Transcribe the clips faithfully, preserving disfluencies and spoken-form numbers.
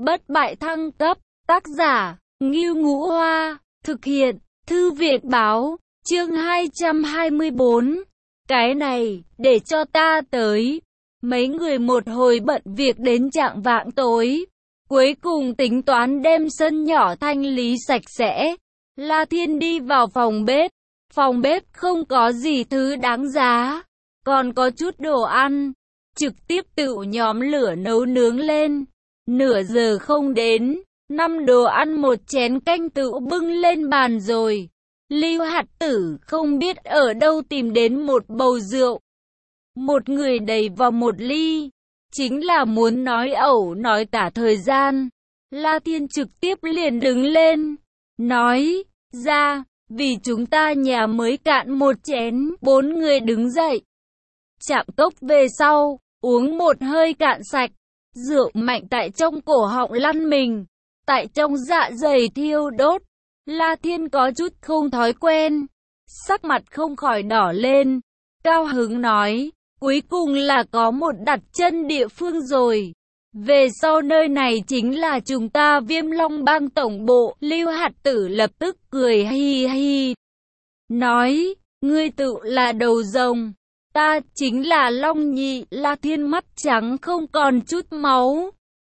Bất bại thăng cấp, tác giả, Ngưu Ngũ Hoa, thực hiện, Thư viện báo, chương hai trăm hai mươi bốn. Cái này, để cho ta tới. Mấy người một hồi bận việc đến chạng vạng tối. Cuối cùng tính toán đem sân nhỏ thanh lý sạch sẽ. La Thiên đi vào phòng bếp. Phòng bếp không có gì thứ đáng giá. Còn có chút đồ ăn. Trực tiếp tự nhóm lửa nấu nướng lên. Nửa giờ không đến, năm đồ ăn một chén canh tự bưng lên bàn rồi. Lưu Hạt Tử không biết ở đâu tìm đến một bầu rượu. Một người đầy vào một ly, chính là muốn nói ẩu nói tả thời gian. La Thiên trực tiếp liền đứng lên, nói ra, vì chúng ta nhà mới cạn một chén, bốn người đứng dậy. Chạm cốc về sau, uống một hơi cạn sạch. Rượu mạnh tại trong cổ họng lăn mình, tại trong dạ dày thiêu đốt. La Thiên có chút không thói quen, sắc mặt không khỏi đỏ lên, cao hứng nói, cuối cùng là có một đặt chân địa phương rồi. Về sau nơi này chính là chúng ta Viêm Long Bang tổng bộ. Lưu Hạt Tử lập tức cười hi hi, nói, ngươi tự là đầu rồng. Ta chính là Long Nhị. La Thiên mắt trắng không còn chút máu.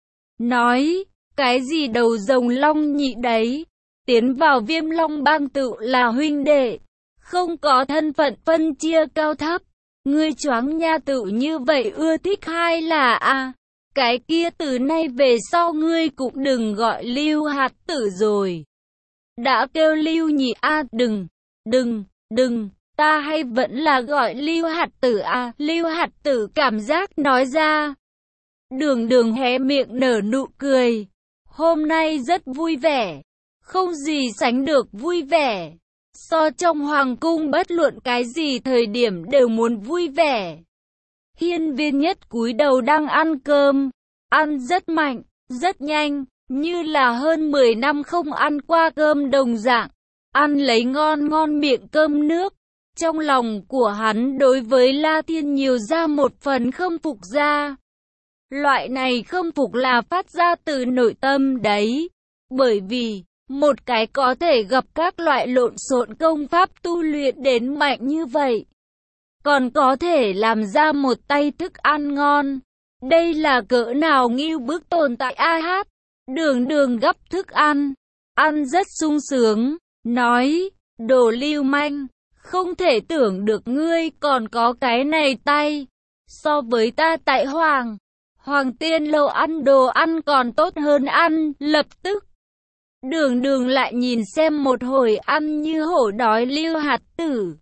Nói, cái gì đầu rồng Long Nhị đấy? Tiến vào Viêm Long Bang tự là huynh đệ. Không có thân phận phân chia cao thấp. Ngươi choáng nha, tự như vậy ưa thích hay là à? Cái kia từ nay về sau ngươi cũng đừng gọi Lưu Hạt Tử rồi. Đã kêu Lưu Nhị a, đừng, đừng, đừng. Ta hay vẫn là gọi Lưu Hạt Tử à? Lưu Hạt Tử cảm giác nói ra. Đường Đường hé miệng nở nụ cười. Hôm nay rất vui vẻ. Không gì sánh được vui vẻ. So trong hoàng cung bất luận cái gì thời điểm đều muốn vui vẻ. Hiên Viên Nhất cúi đầu đang ăn cơm. Ăn rất mạnh, rất nhanh, như là hơn mười năm không ăn qua cơm đồng dạng. Ăn lấy ngon ngon miệng cơm nước. Trong lòng của hắn đối với La Thiên nhiều ra một phần khâm phục ra. Loại này khâm phục là phát ra từ nội tâm đấy. Bởi vì, một cái có thể gặp các loại lộn xộn công pháp tu luyện đến mạnh như vậy. Còn có thể làm ra một tay thức ăn ngon. Đây là cỡ nào ngưu bức tồn tại a hát. Đường Đường gấp thức ăn. Ăn rất sung sướng. Nói, đồ lưu manh. Không thể tưởng được ngươi còn có cái này tay. So với ta tại Hoàng, Hoàng Tiên Lâu ăn đồ ăn còn tốt hơn ăn, lập tức. Đường Đường lại nhìn xem một hồi ăn như hổ đói Lưu Hạt Tử.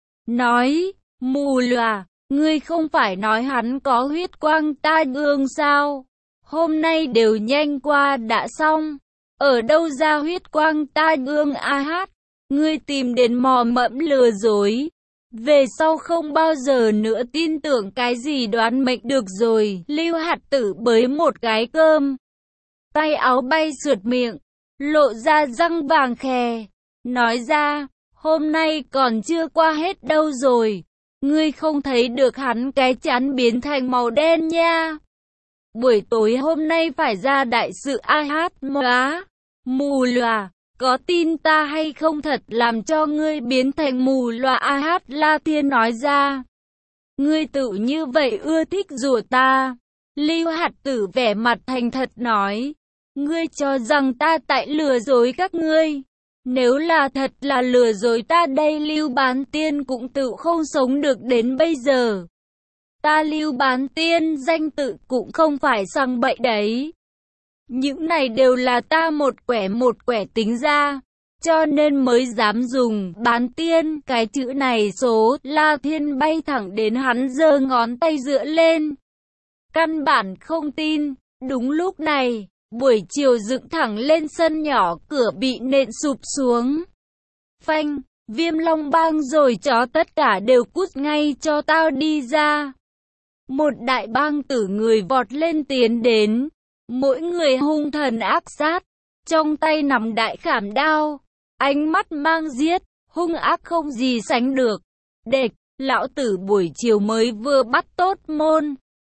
Nói, mù lòa, ngươi không phải nói hắn có huyết quang tai ương sao? Hôm nay đều nhanh qua đã xong. Ở đâu ra huyết quang tai ương a hát? Ngươi tìm đến mò mẫm lừa dối. Về sau không bao giờ nữa tin tưởng cái gì đoán mệnh được rồi. Lưu Hạt Tử bới một cái cơm. Tay áo bay sượt miệng. Lộ ra răng vàng khè. Nói ra, hôm nay còn chưa qua hết đâu rồi. Ngươi không thấy được hắn cái chán biến thành màu đen nha. Buổi tối hôm nay phải ra đại sự a hát móa. Mù lòa. Có tin ta hay không thật làm cho ngươi biến thành mù loà a hát? La Thiên nói ra. Ngươi tự như vậy ưa thích rủa ta. Lưu Hạt Tử vẻ mặt thành thật nói. Ngươi cho rằng ta tại lừa dối các ngươi. Nếu là thật là lừa dối ta đây Lưu Bán Tiên cũng tự không sống được đến bây giờ. Ta Lưu Bán Tiên danh tự cũng không phải sằng bậy đấy. Những này đều là ta một quẻ một quẻ tính ra, cho nên mới dám dùng bán tiên cái chữ này số. La Thiên bay thẳng đến hắn giơ ngón tay dựa lên. Căn bản không tin. Đúng lúc này, buổi chiều dựng thẳng lên sân nhỏ cửa bị nện sụp xuống. Phanh, Viêm Long Bang rồi chó tất cả đều cút ngay cho tao đi ra. Một đại bang tử người vọt lên tiến đến. Mỗi người hung thần ác sát, trong tay nắm đại khảm đao, ánh mắt mang giết, hung ác không gì sánh được. Đệt, lão tử buổi chiều mới vừa bắt tốt môn,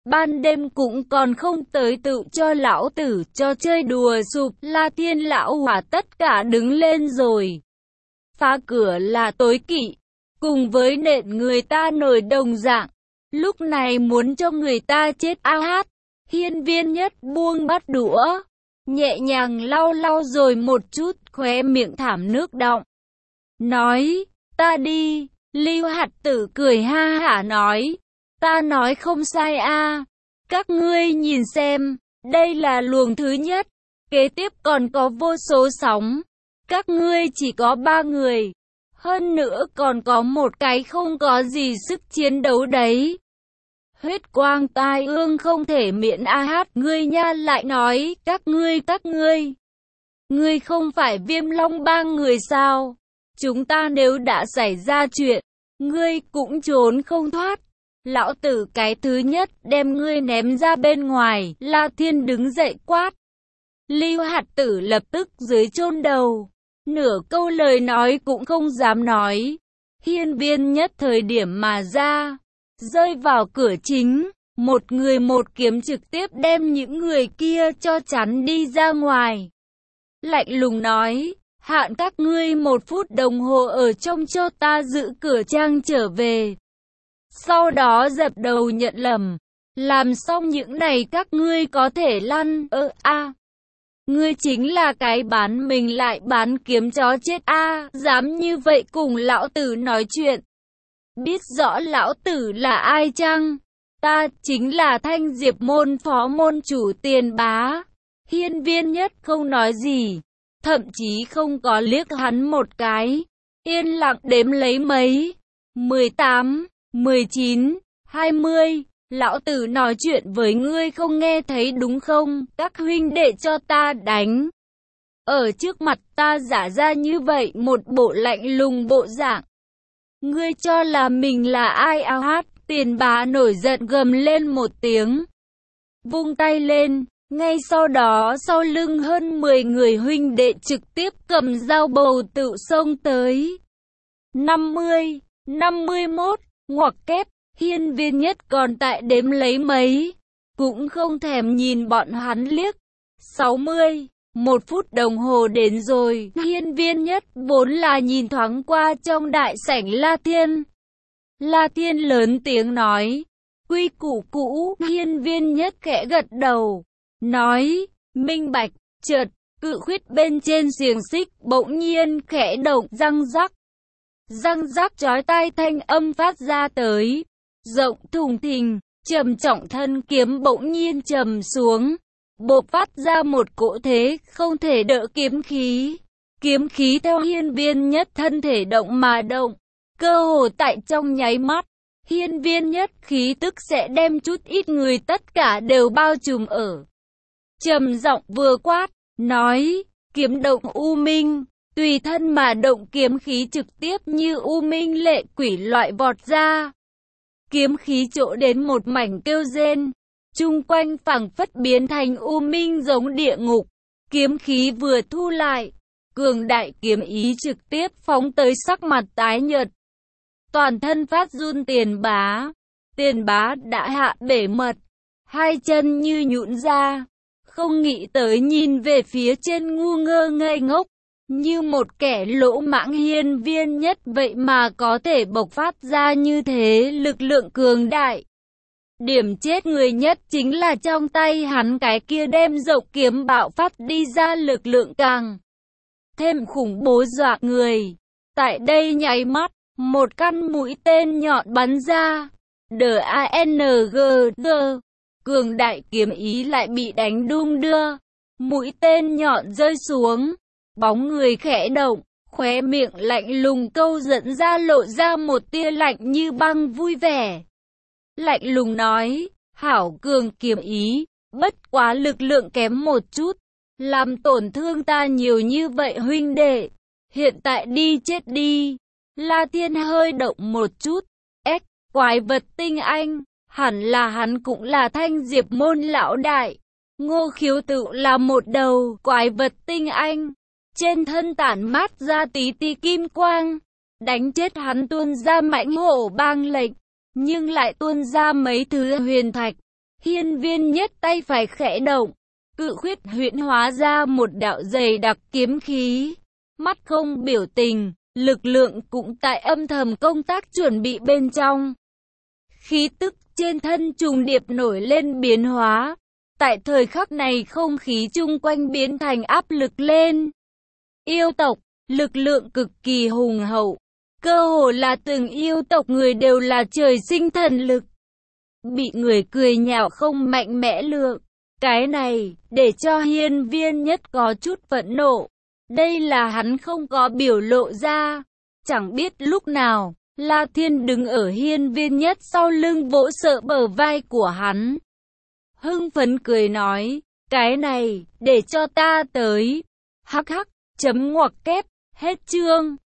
ban đêm cũng còn không tới tự cho lão tử cho chơi đùa sụp. La Thiên lão hỏa tất cả đứng lên rồi. Phá cửa là tối kỵ, cùng với nện người ta nổi đồng dạng. Lúc này muốn cho người ta chết a hát. Hiên Viên Nhất buông bát đũa, nhẹ nhàng lau lau rồi một chút khóe miệng thảm nước đọng. Nói, ta đi. Lưu Hạt Tử cười ha hả nói, ta nói không sai a. Các ngươi nhìn xem, đây là luồng thứ nhất, kế tiếp còn có vô số sóng. Các ngươi chỉ có ba người, hơn nữa còn có một cái không có gì sức chiến đấu đấy. Huyết quang tai ương không thể miễn a hát. Ngươi nha lại nói, các ngươi các ngươi. Ngươi không phải Viêm Long Bang người sao? Chúng ta nếu đã xảy ra chuyện, ngươi cũng trốn không thoát. Lão tử cái thứ nhất đem ngươi ném ra bên ngoài. La Thiên đứng dậy quát. Lưu Hạt Tử lập tức dưới chôn đầu, nửa câu lời nói cũng không dám nói. Hiên Viên Nhất thời điểm mà ra, rơi vào cửa chính, một người một kiếm trực tiếp đem những người kia cho chắn đi ra ngoài. Lạnh lùng nói, hạn các ngươi một phút đồng hồ ở trong cho ta giữ cửa trang trở về. Sau đó dập đầu nhận lầm, làm xong những này các ngươi có thể lăn. Ơ a, ngươi chính là cái bán mình lại bán kiếm chó chết a, dám như vậy cùng lão tử nói chuyện. Biết rõ lão tử là ai chăng? Ta chính là Thanh Diệp môn phó môn chủ Tiền Bá. Hiên Viên Nhất không nói gì, thậm chí không có liếc hắn một cái, yên lặng đếm lấy mấy. mười tám, mười chín, hai mươi, lão tử nói chuyện với ngươi không nghe thấy đúng không? Các huynh đệ cho ta đánh. Ở trước mặt ta giả ra như vậy một bộ lạnh lùng bộ dạng. Ngươi cho là mình là ai a hát? Tiền Bá nổi giận gầm lên một tiếng, vung tay lên, ngay sau đó sau lưng hơn mười người huynh đệ trực tiếp cầm dao bầu tự xông tới. năm mươi, năm mươi mốt, ngoặc kép, Hiên Viên Nhất còn tại đếm lấy mấy, cũng không thèm nhìn bọn hắn liếc. sáu mươi, một phút đồng hồ đến rồi. Hiên Viên Nhất vốn là nhìn thoáng qua trong đại sảnh La Thiên. La Thiên lớn tiếng nói, quy củ cũ. Hiên Viên Nhất khẽ gật đầu, nói, minh bạch. Chợt, cự khuyết bên trên xiềng xích bỗng nhiên khẽ động, răng rắc. Răng rắc chói tai thanh âm phát ra tới, rộng thùng thình, trầm trọng thân kiếm bỗng nhiên trầm xuống, bộc phát ra một cỗ thế không thể đỡ kiếm khí. Kiếm khí theo Hiên Viên Nhất thân thể động mà động, cơ hồ tại trong nháy mắt, Hiên Viên Nhất khí tức sẽ đem chút ít người tất cả đều bao trùm ở. Trầm giọng vừa quát, nói, kiếm động u minh, tùy thân mà động. Kiếm khí trực tiếp như u minh lệ quỷ loại vọt ra. Kiếm khí chỗ đến một mảnh kêu rên, chung quanh phảng phất biến thành u minh giống địa ngục. Kiếm khí vừa thu lại, cường đại kiếm ý trực tiếp phóng tới, sắc mặt tái nhợt, toàn thân phát run. Tiền Bá, Tiền Bá đã hạ bể mật, hai chân như nhũn ra, không nghĩ tới nhìn về phía trên ngu ngơ ngây ngốc, như một kẻ lỗ mãng. Hiên Viên Nhất vậy mà có thể bộc phát ra như thế lực lượng cường đại. Điểm chết người nhất chính là trong tay hắn cái kia đem rộng kiếm bạo phát đi ra lực lượng càng thêm khủng bố dọa người. Tại đây nháy mắt, một căn mũi tên nhọn bắn ra, đờ a en giê giê, cường đại kiếm ý lại bị đánh đung đưa. Mũi tên nhọn rơi xuống, bóng người khẽ động, khóe miệng lạnh lùng câu dẫn ra lộ ra một tia lạnh như băng vui vẻ. Lạnh lùng nói, hảo cường kiếm ý, bất quá lực lượng kém một chút, làm tổn thương ta nhiều như vậy huynh đệ, hiện tại đi chết đi. La Thiên hơi động một chút, ếch, quái vật tinh anh, hẳn là hắn cũng là Thanh Diệp môn lão đại. Ngô Khiếu tự là một đầu quái vật tinh anh, trên thân tản mát ra tí tí kim quang, đánh chết hắn tuôn ra mãnh hổ bang lệnh, nhưng lại tuôn ra mấy thứ huyền thạch. Hiên viên nhất tay phải khẽ động, cự khuyết huyễn hóa ra một đạo dày đặc kiếm khí. Mắt không biểu tình, lực lượng cũng tại âm thầm công tác chuẩn bị bên trong. Khí tức trên thân trùng điệp nổi lên biến hóa. Tại thời khắc này không khí chung quanh biến thành áp lực lên. Yêu tộc, lực lượng cực kỳ hùng hậu. Cơ hồ là từng yêu tộc người đều là trời sinh thần lực. Bị người cười nhạo không mạnh mẽ lượng. Cái này, để cho hiên viên nhất có chút phẫn nộ. Đây là hắn không có biểu lộ ra. Chẳng biết lúc nào, La Thiên đứng ở hiên viên nhất sau lưng vỗ sợ bờ vai của hắn. Hưng phấn cười nói, cái này, để cho ta tới. Hắc hắc, chấm ngoặc kép, hết chương.